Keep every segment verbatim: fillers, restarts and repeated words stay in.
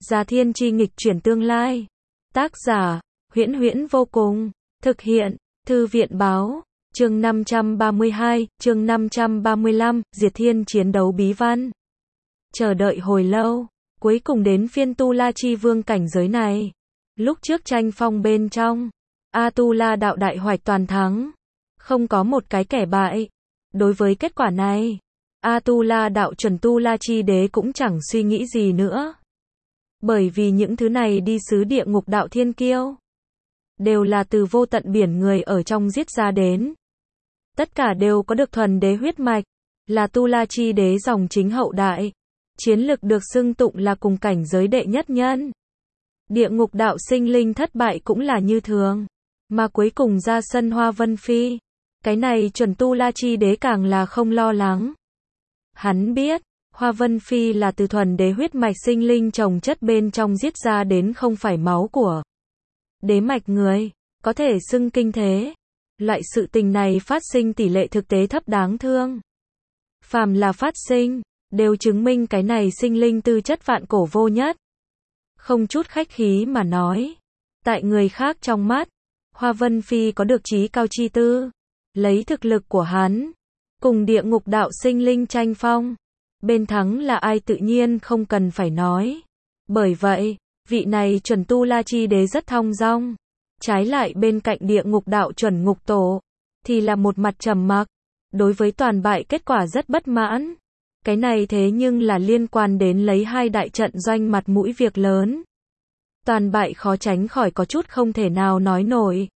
Già Thiên Chi nghịch chuyển tương lai. Tác giả, Huyễn Huyễn vô cùng. Thực hiện, Thư viện báo. Chương năm trăm ba mươi hai, chương năm trăm ba mươi lăm, Diệt Thiên chiến đấu bí văn. Chờ đợi hồi lâu, cuối cùng đến phiên Tu La Chi Vương cảnh giới này. Lúc trước tranh phong bên trong, A Tu La đạo đại hoạch toàn thắng. Không có một cái kẻ bại. Đối với kết quả này, A Tu La đạo chuẩn Tu La Chi đế cũng chẳng suy nghĩ gì nữa. Bởi vì những thứ này đi xứ địa ngục đạo thiên kiêu, đều là từ vô tận biển người ở trong giết ra đến. Tất cả đều có được thuần đế huyết mạch, là Tu La Chi đế dòng chính hậu đại. Chiến lực được xưng tụng là cùng cảnh giới đệ nhất nhân. Địa ngục đạo sinh linh thất bại cũng là như thường. Mà cuối cùng ra sân Hoa Vân Phi. Cái này chuẩn Tu La Chi đế càng là không lo lắng. Hắn biết, Hoa Vân Phi là từ thuần đế huyết mạch sinh linh trồng chất bên trong giết ra đến, không phải máu của đế mạch người, có thể xưng kinh thế. Loại sự tình này phát sinh tỷ lệ thực tế thấp đáng thương. Phàm là phát sinh, đều chứng minh cái này sinh linh tư chất vạn cổ vô nhất. Không chút khách khí mà nói, tại người khác trong mắt, Hoa Vân Phi có được chí cao chi tư. Lấy thực lực của hắn, cùng địa ngục đạo sinh linh tranh phong, bên thắng là ai tự nhiên không cần phải nói. Bởi vậy, vị này chuẩn Tu La Chi đế rất thong dong. Trái lại bên cạnh địa ngục đạo chuẩn ngục tổ, thì là một mặt trầm mặc. Đối với toàn bại kết quả rất bất mãn. Cái này thế nhưng là liên quan đến lấy hai đại trận doanh mặt mũi việc lớn. Toàn bại khó tránh khỏi có chút không thể nào nói nổi.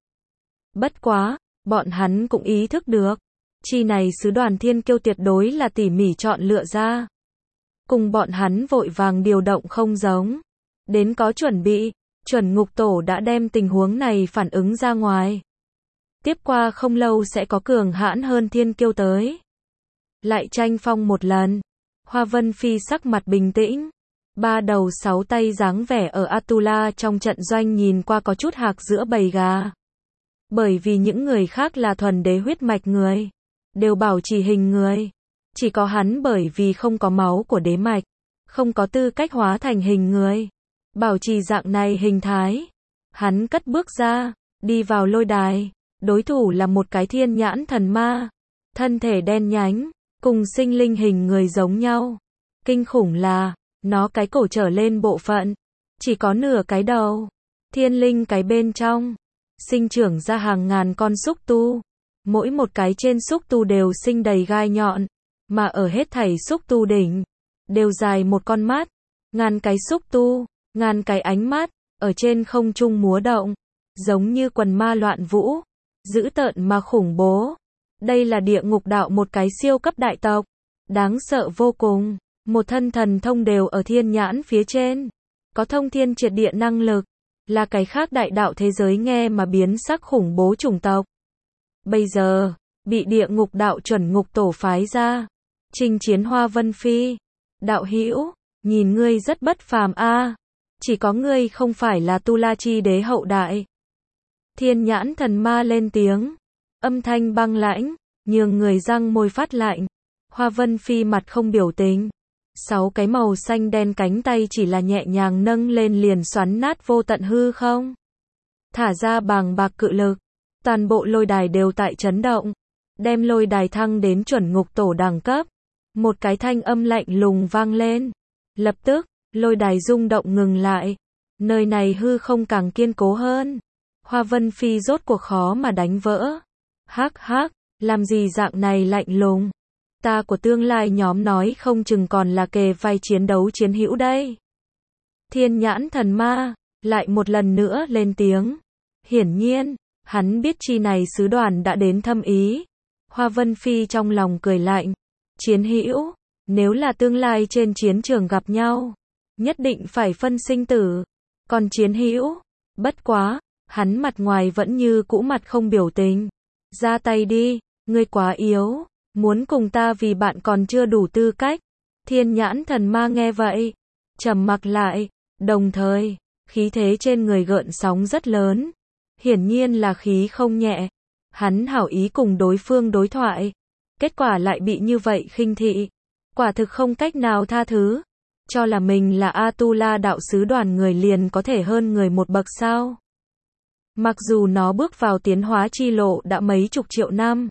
Bất quá, bọn hắn cũng ý thức được. Chi này sứ đoàn thiên kiêu tuyệt đối là tỉ mỉ chọn lựa ra. Cùng bọn hắn vội vàng điều động không giống. Đến có chuẩn bị, chuẩn ngục tổ đã đem tình huống này phản ứng ra ngoài. Tiếp qua không lâu sẽ có cường hãn hơn thiên kiêu tới. Lại tranh phong một lần. Hoa Vân Phi sắc mặt bình tĩnh. Ba đầu sáu tay dáng vẻ ở Atula trong trận doanh nhìn qua có chút hạc giữa bầy gà. Bởi vì những người khác là thuần đế huyết mạch người, đều bảo trì hình người. Chỉ có hắn bởi vì không có máu của đế mạch, không có tư cách hóa thành hình người. Bảo trì dạng này hình thái. Hắn cất bước ra, đi vào lôi đài. Đối thủ là một cái thiên nhãn thần ma. Thân thể đen nhánh, cùng sinh linh hình người giống nhau. Kinh khủng là, nó cái cổ trở lên bộ phận, chỉ có nửa cái đầu. Thiên linh cái bên trong, sinh trưởng ra hàng ngàn con xúc tu. Mỗi một cái trên xúc tu đều sinh đầy gai nhọn. Mà ở hết thảy xúc tu đỉnh, đều dài một con mắt. Ngàn cái xúc tu, ngàn cái ánh mắt, ở trên không trung múa động. Giống như quần ma loạn vũ. Dữ tợn mà khủng bố. Đây là địa ngục đạo một cái siêu cấp đại tộc. Đáng sợ vô cùng. Một thân thần thông đều ở thiên nhãn phía trên. Có thông thiên triệt địa năng lực. Là cái khác đại đạo thế giới nghe mà biến sắc khủng bố chủng tộc. Bây giờ, bị địa ngục đạo chuẩn ngục tổ phái ra. Chinh chiến Hoa Vân Phi. Đạo hữu, nhìn ngươi rất bất phàm a. Chỉ có ngươi không phải là Tu La Chi đế hậu đại. Thiên nhãn thần ma lên tiếng. Âm thanh băng lãnh, nhường người răng môi phát lạnh. Hoa Vân Phi mặt không biểu tình. Sáu cái màu xanh đen cánh tay chỉ là nhẹ nhàng nâng lên liền xoắn nát vô tận hư không. Thả ra bàng bạc cự lực. Toàn bộ lôi đài đều tại chấn động. Đem lôi đài thăng đến chuẩn ngục tổ đẳng cấp. Một cái thanh âm lạnh lùng vang lên. Lập tức, lôi đài rung động ngừng lại. Nơi này hư không càng kiên cố hơn. Hoa Vân Phi rốt cuộc khó mà đánh vỡ. Hắc hắc, làm gì dạng này lạnh lùng. Ta của tương lai nhóm nói không chừng còn là kề vai chiến đấu chiến hữu đây. Thiên nhãn thần ma, lại một lần nữa lên tiếng. Hiển nhiên, hắn biết chi này sứ đoàn đã đến thâm ý. Hoa Vân Phi trong lòng cười lạnh. Chiến hữu, nếu là tương lai trên chiến trường gặp nhau, nhất định phải phân sinh tử. Còn chiến hữu, bất quá, hắn mặt ngoài vẫn như cũ mặt không biểu tình. Ra tay đi, ngươi quá yếu, muốn cùng ta vì bạn còn chưa đủ tư cách. Thiên nhãn thần ma nghe vậy, trầm mặc lại, đồng thời, khí thế trên người gợn sóng rất lớn. Hiển nhiên là khí không nhẹ. Hắn hảo ý cùng đối phương đối thoại, kết quả lại bị như vậy khinh thị. Quả thực không cách nào tha thứ. cho là mình là Atula đạo sứ đoàn người liền có thể hơn người một bậc sao? Mặc dù nó bước vào tiến hóa chi lộ đã mấy chục triệu năm,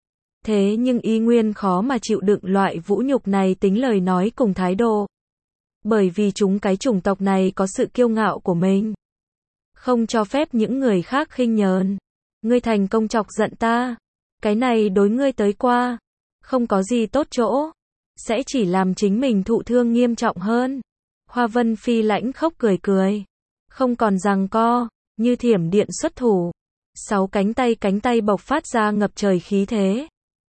thế nhưng y nguyên khó mà chịu đựng loại vũ nhục này tính lời nói cùng thái độ. Bởi vì chúng cái chủng tộc này có sự kiêu ngạo của mình, không cho phép những người khác khinh nhờn. Ngươi thành công chọc giận ta, cái này đối ngươi tới qua, không có gì tốt chỗ, sẽ chỉ làm chính mình thụ thương nghiêm trọng hơn. Hoa Vân Phi lãnh khốc cười cười, không còn giằng co, như thiểm điện xuất thủ. Sáu cánh tay cánh tay bộc phát ra ngập trời khí thế.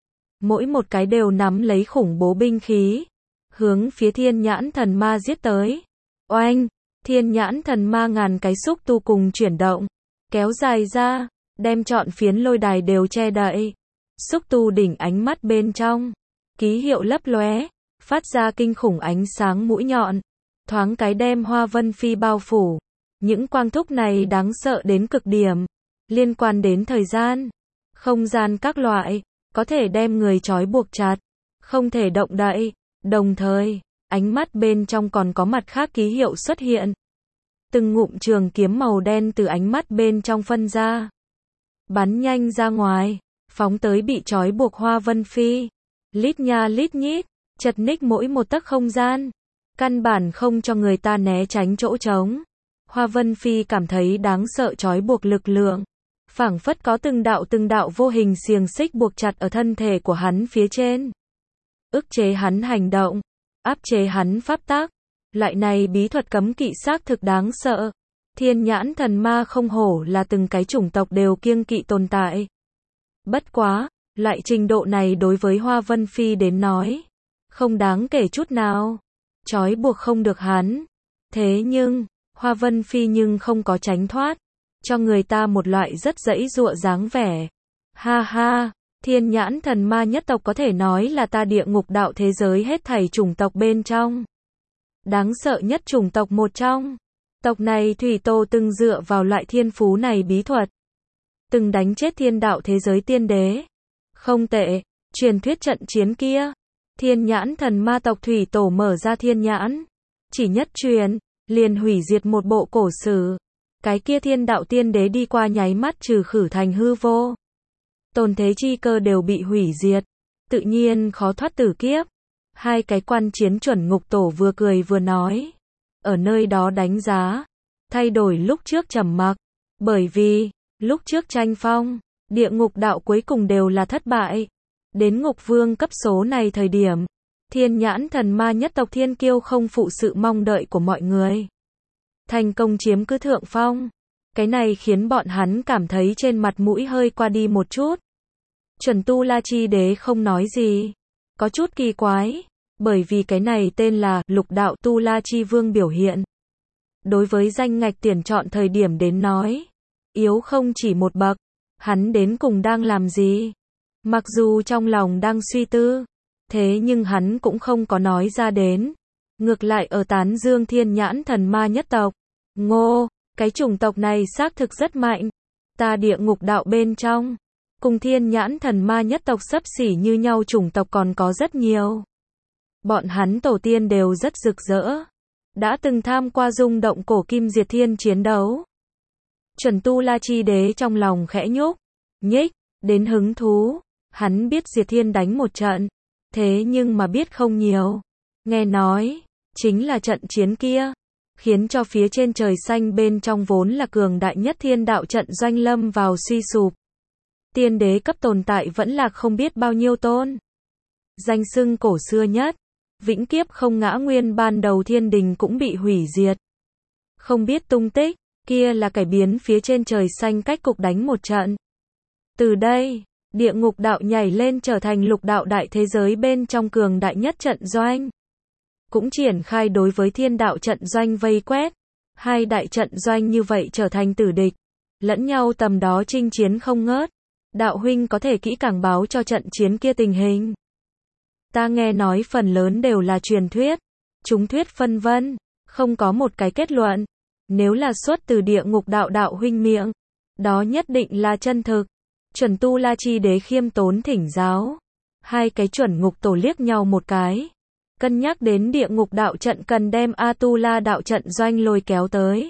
Mỗi một cái đều nắm lấy khủng bố binh khí, hướng phía thiên nhãn thần ma giết tới. Oanh, thiên nhãn thần ma ngàn cái xúc tu cùng chuyển động, kéo dài ra, đem trọn phiến lôi đài đều che đậy. Xúc tu đỉnh ánh mắt bên trong, ký hiệu lấp lóe, phát ra kinh khủng ánh sáng mũi nhọn, thoáng cái đem Hoa Vân Phi bao phủ. Những quang thúc này đáng sợ đến cực điểm, liên quan đến thời gian, không gian các loại, có thể đem người trói buộc chặt, không thể động đậy. Đồng thời, ánh mắt bên trong còn có mặt khác ký hiệu xuất hiện. Từng ngụm trường kiếm màu đen từ ánh mắt bên trong phân ra, bắn nhanh ra ngoài, phóng tới bị trói buộc Hoa Vân Phi. Lít nha lít nhít, chật ních mỗi một tấc không gian, căn bản không cho người ta né tránh chỗ trống. Hoa Vân Phi cảm thấy đáng sợ trói buộc lực lượng, phảng phất có từng đạo từng đạo vô hình xiềng xích buộc chặt ở thân thể của hắn phía trên, ức chế hắn hành động, áp chế hắn pháp tác. Loại này bí thuật cấm kỵ xác thực đáng sợ. Thiên nhãn thần ma không hổ là từng cái chủng tộc đều kiêng kỵ tồn tại. Bất quá, loại trình độ này đối với Hoa Vân Phi đến nói, không đáng kể chút nào. Trói buộc không được hắn. Thế nhưng, Hoa Vân Phi nhưng không có tránh thoát, cho người ta một loại rất giãy giụa dáng vẻ. Ha ha, thiên nhãn thần ma nhất tộc có thể nói là ta địa ngục đạo thế giới hết thảy chủng tộc bên trong đáng sợ nhất chủng tộc một trong. Tộc này thủy tổ từng dựa vào loại thiên phú này bí thuật, từng đánh chết thiên đạo thế giới tiên đế. Không tệ, truyền thuyết trận chiến kia, thiên nhãn thần ma tộc thủy tổ mở ra thiên nhãn, chỉ nhất truyền, liền hủy diệt một bộ cổ sử. Cái kia thiên đạo tiên đế đi qua nháy mắt trừ khử thành hư vô. Tồn thế chi cơ đều bị hủy diệt, tự nhiên khó thoát tử kiếp. Hai cái quan chiến chuẩn ngục tổ vừa cười vừa nói, ở nơi đó đánh giá, thay đổi lúc trước trầm mặc, bởi vì, lúc trước tranh phong, địa ngục đạo cuối cùng đều là thất bại. Đến ngục vương cấp số này thời điểm, thiên nhãn thần ma nhất tộc thiên kiêu không phụ sự mong đợi của mọi người, thành công chiếm cứ thượng phong. Cái này khiến bọn hắn cảm thấy trên mặt mũi hơi qua đi một chút. Chuẩn Tu La Chi Đế không nói gì, có chút kỳ quái, bởi vì cái này tên là Lục Đạo Tu La Chi Vương biểu hiện. Đối với danh ngạch tuyển chọn thời điểm đến nói, yếu không chỉ một bậc, hắn đến cùng đang làm gì? Mặc dù trong lòng đang suy tư, thế nhưng hắn cũng không có nói ra đến. Ngược lại ở tán dương thiên nhãn thần ma nhất tộc. Ngô, cái chủng tộc này xác thực rất mạnh. Ta địa ngục đạo bên trong, cùng thiên nhãn thần ma nhất tộc xấp xỉ như nhau chủng tộc còn có rất nhiều. Bọn hắn tổ tiên đều rất rực rỡ, đã từng tham qua rung động cổ kim diệt thiên chiến đấu. Chuẩn Tu La Chi Đế trong lòng khẽ nhúc, nhích, đến hứng thú. Hắn biết diệt thiên đánh một trận, thế nhưng mà biết không nhiều. Nghe nói, chính là trận chiến kia, khiến cho phía trên trời xanh bên trong vốn là cường đại nhất thiên đạo trận doanh lâm vào suy sụp. Tiên đế cấp tồn tại vẫn là không biết bao nhiêu tôn. Danh xưng cổ xưa nhất, vĩnh kiếp không ngã nguyên ban đầu thiên đình cũng bị hủy diệt. Không biết tung tích, kia là cải biến phía trên trời xanh cách cục đánh một trận. Từ đây, địa ngục đạo nhảy lên trở thành lục đạo đại thế giới bên trong cường đại nhất trận doanh. Cũng triển khai đối với thiên đạo trận doanh vây quét. Hai đại trận doanh như vậy trở thành tử địch, lẫn nhau tầm đó chinh chiến không ngớt. Đạo huynh có thể kỹ càng báo cho trận chiến kia tình hình. Ta nghe nói phần lớn đều là truyền thuyết, chúng thuyết phân vân, không có một cái kết luận. Nếu là xuất từ địa ngục đạo đạo huynh miệng, đó nhất định là chân thực. Chuẩn Tu La Chi Đế khiêm tốn thỉnh giáo. Hai cái chuẩn ngục tổ liếc nhau một cái, cân nhắc đến địa ngục đạo trận cần đem Atula đạo trận doanh lôi kéo tới.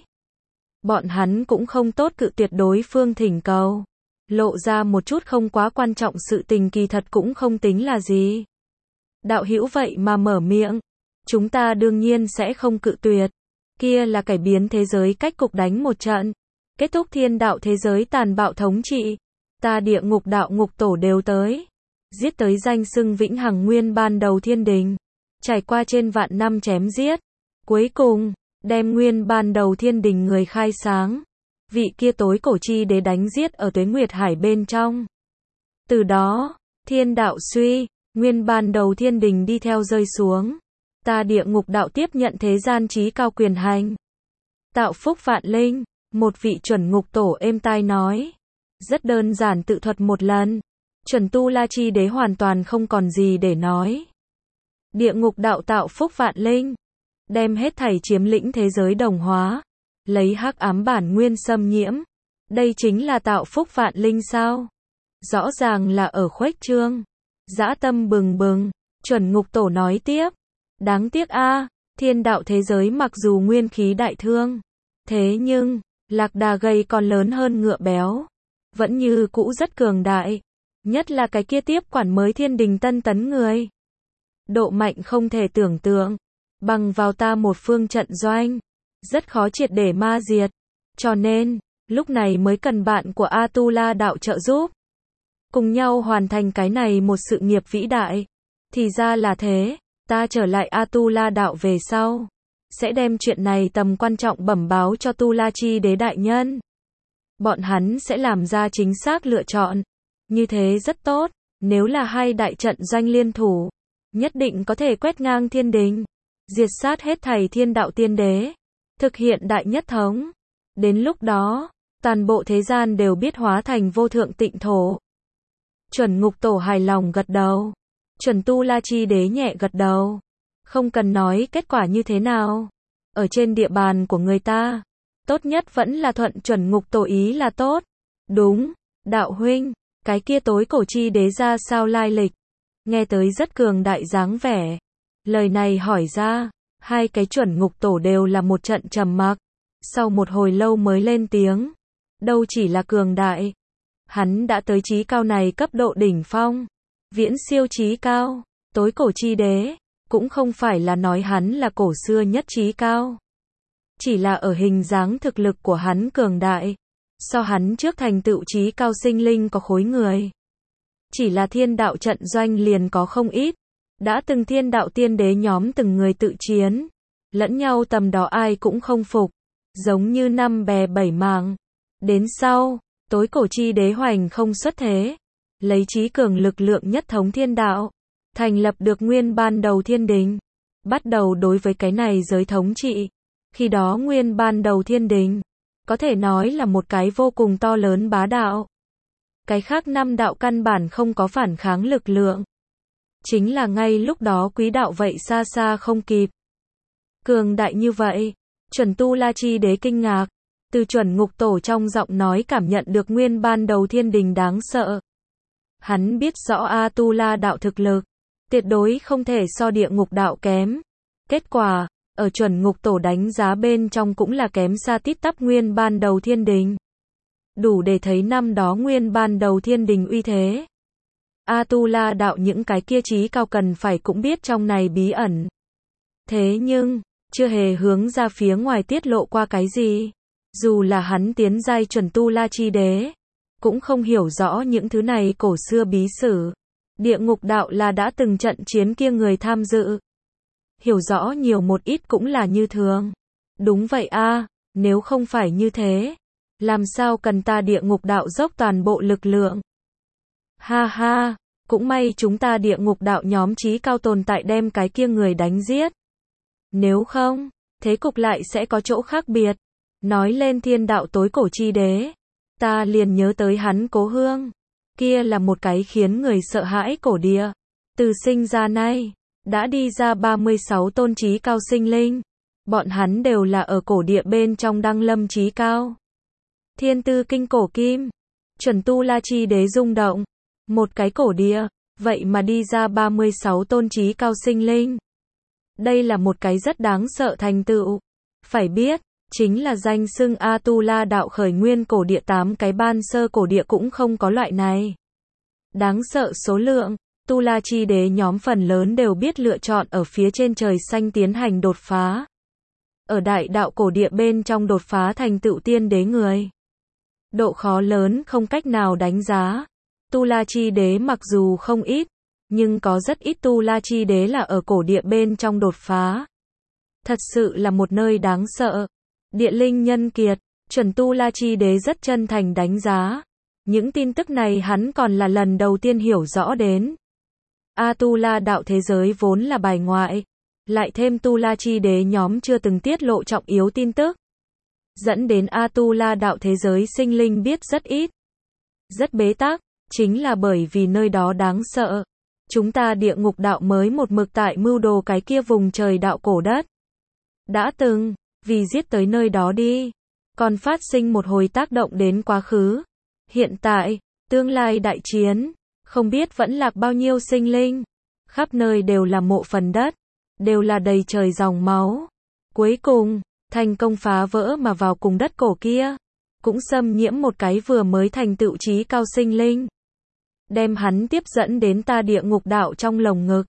Bọn hắn cũng không tốt cự tuyệt đối phương thỉnh cầu. Lộ ra một chút không quá quan trọng sự tình kỳ thật cũng không tính là gì. Đạo hữu vậy mà mở miệng. Chúng ta đương nhiên sẽ không cự tuyệt. Kia là cải biến thế giới cách cục đánh một trận. Kết thúc thiên đạo thế giới tàn bạo thống trị. Ta địa ngục đạo ngục tổ đều tới. Giết tới danh xưng vĩnh hằng nguyên ban đầu thiên đình. Trải qua trên vạn năm chém giết. Cuối cùng, đem nguyên ban đầu thiên đình người khai sáng. Vị kia tối cổ chi đế đánh giết ở tuế nguyệt hải bên trong. Từ đó, thiên đạo suy, nguyên ban đầu thiên đình đi theo rơi xuống. Ta địa ngục đạo tiếp nhận thế gian trí cao quyền hành. Tạo phúc vạn linh, một vị chuẩn ngục tổ êm tai nói. Rất đơn giản tự thuật một lần. Chuẩn tu la chi đế hoàn toàn không còn gì để nói. Địa ngục đạo tạo phúc vạn linh. Đem hết thảy chiếm lĩnh thế giới đồng hóa. Lấy hắc ám bản nguyên xâm nhiễm. Đây chính là tạo phúc vạn linh sao? Rõ ràng là ở khuếch trương. Dã tâm bừng bừng. Chuẩn ngục tổ nói tiếp. Đáng tiếc a, thiên đạo thế giới mặc dù nguyên khí đại thương. Thế nhưng, lạc đà gầy còn lớn hơn ngựa béo. Vẫn như cũ rất cường đại. Nhất là cái kia tiếp quản mới thiên đình tân tấn người. Độ mạnh không thể tưởng tượng. Bằng vào ta một phương trận doanh. Rất khó triệt để ma diệt. Cho nên, lúc này mới cần bạn của Atula đạo trợ giúp. Cùng nhau hoàn thành cái này một sự nghiệp vĩ đại. Thì ra là thế, ta trở lại Atula đạo về sau. Sẽ đem chuyện này tầm quan trọng bẩm báo cho Tu La Chi đế đại nhân. Bọn hắn sẽ làm ra chính xác lựa chọn. Như thế rất tốt, nếu là hai đại trận doanh liên thủ. Nhất định có thể quét ngang thiên đình. Diệt sát hết thảy thiên đạo tiên đế. Thực hiện đại nhất thống. Đến lúc đó, toàn bộ thế gian đều biết hóa thành vô thượng tịnh thổ. Chuẩn ngục tổ hài lòng gật đầu. Chuẩn tu la chi đế nhẹ gật đầu. Không cần nói kết quả như thế nào. Ở trên địa bàn của người ta, tốt nhất vẫn là thuận chuẩn ngục tổ ý là tốt. Đúng, đạo huynh, cái kia tối cổ chi đế ra sao lai lịch. Nghe tới rất cường đại dáng vẻ. Lời này hỏi ra, hai cái chuẩn ngục tổ đều là một trận trầm mặc. Sau một hồi lâu mới lên tiếng. Đâu chỉ là cường đại. Hắn đã tới trí cao này cấp độ đỉnh phong. Viễn siêu trí cao. Tối cổ chi đế. Cũng không phải là nói hắn là cổ xưa nhất trí cao. Chỉ là ở hình dáng thực lực của hắn cường đại. So hắn trước thành tựu trí cao sinh linh có khối người. Chỉ là thiên đạo trận doanh liền có không ít. Đã từng thiên đạo tiên đế nhóm từng người tự chiến. Lẫn nhau tầm đó ai cũng không phục. Giống như năm bè bảy mảng. Đến sau, tối cổ chi đế hoành không xuất thế. Lấy trí cường lực lượng nhất thống thiên đạo. Thành lập được nguyên ban đầu thiên đình. Bắt đầu đối với cái này giới thống trị. Khi đó nguyên ban đầu thiên đình. Có thể nói là một cái vô cùng to lớn bá đạo. Cái khác năm đạo căn bản không có phản kháng lực lượng. Chính là ngay lúc đó quý đạo vậy xa xa không kịp. Cường đại như vậy. Chuẩn tu la chi đế kinh ngạc. Từ chuẩn ngục tổ trong giọng nói cảm nhận được nguyên ban đầu thiên đình đáng sợ. Hắn biết rõ Atula đạo thực lực. Tuyệt đối không thể so địa ngục đạo kém. Kết quả, ở chuẩn ngục tổ đánh giá bên trong cũng là kém xa tít tắp nguyên ban đầu thiên đình. Đủ để thấy năm đó nguyên ban đầu thiên đình uy thế. Atula đạo những cái kia trí cao cần phải cũng biết trong này bí ẩn. Thế nhưng, chưa hề hướng ra phía ngoài tiết lộ qua cái gì. Dù là hắn tiến giai chuẩn tu la chi đế. Cũng không hiểu rõ những thứ này cổ xưa bí sử. Địa ngục đạo là đã từng trận chiến kia người tham dự. Hiểu rõ nhiều một ít cũng là như thường. Đúng vậy a, nếu không phải như thế. Làm sao cần ta địa ngục đạo dốc toàn bộ lực lượng. Ha ha, cũng may chúng ta địa ngục đạo nhóm trí cao tồn tại đem cái kia người đánh giết. Nếu không, thế cục lại sẽ có chỗ khác biệt. Nói lên thiên đạo tối cổ chi đế. Ta liền nhớ tới hắn Cố Hương. Kia là một cái khiến người sợ hãi cổ địa. Từ sinh ra nay, đã đi ra ba mươi sáu tôn trí cao sinh linh. Bọn hắn đều là ở cổ địa bên trong đăng lâm trí cao. Thiên tư kinh cổ kim. Chuẩn tu la chi đế rung động. Một cái cổ địa, vậy mà đi ra ba mươi sáu tôn trí cao sinh linh. Đây là một cái rất đáng sợ thành tựu. Phải biết, chính là danh xưng Atula đạo khởi nguyên cổ địa, tám cái ban sơ cổ địa cũng không có loại này. Đáng sợ số lượng, Tu La Chi Đế nhóm phần lớn đều biết lựa chọn ở phía trên trời xanh tiến hành đột phá. Ở đại đạo cổ địa bên trong đột phá thành tựu tiên đế người. Độ khó lớn không cách nào đánh giá. Tu La Chi Đế mặc dù không ít, nhưng có rất ít Tu La Chi Đế là ở cổ địa bên trong đột phá. Thật sự là một nơi đáng sợ. Địa linh nhân kiệt, chuẩn Tu La Chi Đế rất chân thành đánh giá. Những tin tức này hắn còn là lần đầu tiên hiểu rõ đến. Atula đạo thế giới vốn là bài ngoại, lại thêm Tu La Chi Đế nhóm chưa từng tiết lộ trọng yếu tin tức, dẫn đến Atula đạo thế giới sinh linh biết rất ít, rất bế tắc, chính là bởi vì nơi đó đáng sợ. Chúng ta địa ngục đạo mới một mực tại mưu đồ cái kia vùng trời đạo cổ đất. Đã từng, vì giết tới nơi đó đi, còn phát sinh một hồi tác động đến quá khứ, hiện tại, tương lai đại chiến, không biết vẫn lạc bao nhiêu sinh linh, khắp nơi đều là mộ phần đất, đều là đầy trời dòng máu. Cuối cùng, thành công phá vỡ mà vào cùng đất cổ kia, cũng xâm nhiễm một cái vừa mới thành tựu trí cao sinh linh. Đem hắn tiếp dẫn đến ta địa ngục đạo trong lồng ngực.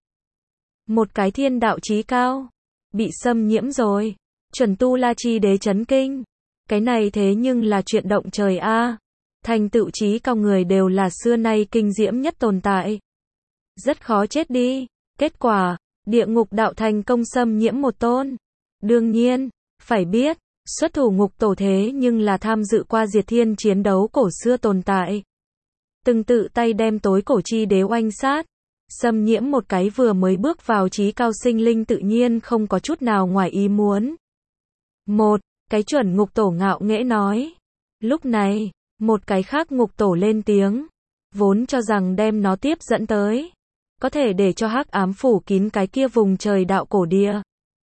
Một cái thiên đạo trí cao, bị xâm nhiễm rồi. Chuẩn Tu La Chi Đế chấn kinh. Cái này thế nhưng là chuyện động trời a. Thành tựu trí cao người đều là xưa nay kinh diễm nhất tồn tại. Rất khó chết đi. Kết quả, địa ngục đạo thành công xâm nhiễm một tôn. Đương nhiên, phải biết, xuất thủ ngục tổ thế nhưng là tham dự qua diệt thiên chiến đấu cổ xưa tồn tại. Từng tự tay đem tối cổ chi đế oanh sát, xâm nhiễm một cái vừa mới bước vào trí cao sinh linh tự nhiên không có chút nào ngoài ý muốn. Một, cái chuẩn ngục tổ ngạo nghễ nói. Lúc này, một cái khác ngục tổ lên tiếng, vốn cho rằng đem nó tiếp dẫn tới, có thể để cho hắc ám phủ kín cái kia vùng trời đạo cổ địa.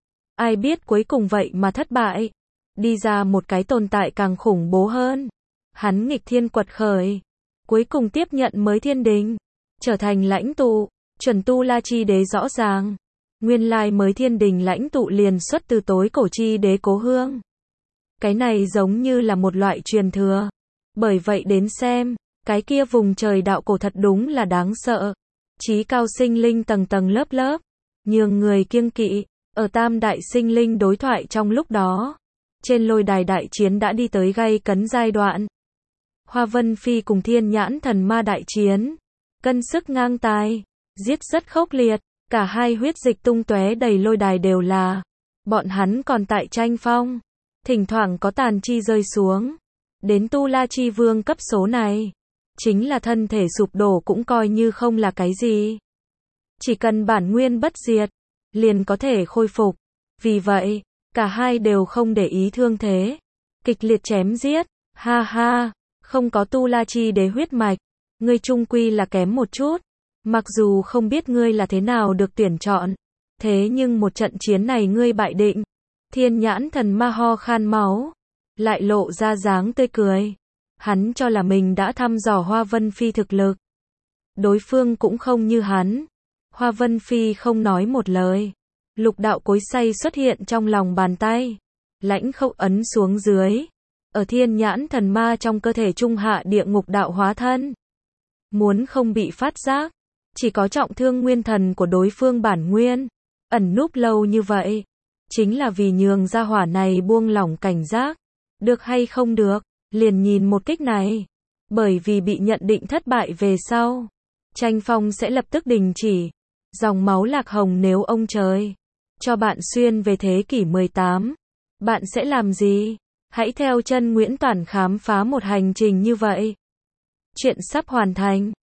Ai biết cuối cùng vậy mà thất bại, đi ra một cái tồn tại càng khủng bố hơn. Hắn nghịch thiên quật khởi, cuối cùng tiếp nhận mới thiên đình, trở thành lãnh tụ. Chuẩn Tu La Chi Đế rõ ràng, nguyên lai mới thiên đình lãnh tụ liền xuất từ tối cổ chi đế cố hương. Cái này giống như là một loại truyền thừa. Bởi vậy đến xem, cái kia vùng trời đạo cổ thật đúng là đáng sợ. Chí cao sinh linh tầng tầng lớp lớp, nhường người kiêng kỵ. Ở tam đại sinh linh đối thoại trong lúc đó, trên lôi đài đại chiến đã đi tới gay cấn giai đoạn. Hoa Vân Phi cùng Thiên Nhãn Thần Ma đại chiến, cân sức ngang tài, giết rất khốc liệt, cả hai huyết dịch tung tóe đầy lôi đài đều là. Bọn hắn còn tại tranh phong, thỉnh thoảng có tàn chi rơi xuống. Đến Tu La Chi Vương cấp số này, chính là thân thể sụp đổ cũng coi như không là cái gì. Chỉ cần bản nguyên bất diệt, liền có thể khôi phục. Vì vậy, cả hai đều không để ý thương thế, kịch liệt chém giết. Ha ha, không có Tu La Chi Đế huyết mạch, ngươi chung quy là kém một chút. Mặc dù không biết ngươi là thế nào được tuyển chọn, thế nhưng một trận chiến này ngươi bại định. Thiên Nhãn Thần Ma ho khan máu, lại lộ ra dáng tươi cười. Hắn cho là mình đã thăm dò Hoa Vân Phi thực lực. Đối phương cũng không như hắn. Hoa Vân Phi không nói một lời. Lục đạo cối xay xuất hiện trong lòng bàn tay. Lãnh khâu ấn xuống dưới. Ở Thiên Nhãn Thần Ma trong cơ thể trung hạ địa ngục đạo hóa thân. Muốn không bị phát giác, chỉ có trọng thương nguyên thần của đối phương bản nguyên. Ẩn núp lâu như vậy, chính là vì nhường ra hỏa này buông lỏng cảnh giác. Được hay không được, liền nhìn một kích này. Bởi vì bị nhận định thất bại về sau, tranh phong sẽ lập tức đình chỉ. Dòng máu lạc hồng nếu ông trời cho bạn xuyên về thế kỷ mười tám, bạn sẽ làm gì? Hãy theo chân Nguyễn Toản khám phá một hành trình như vậy. Chuyện sắp hoàn thành.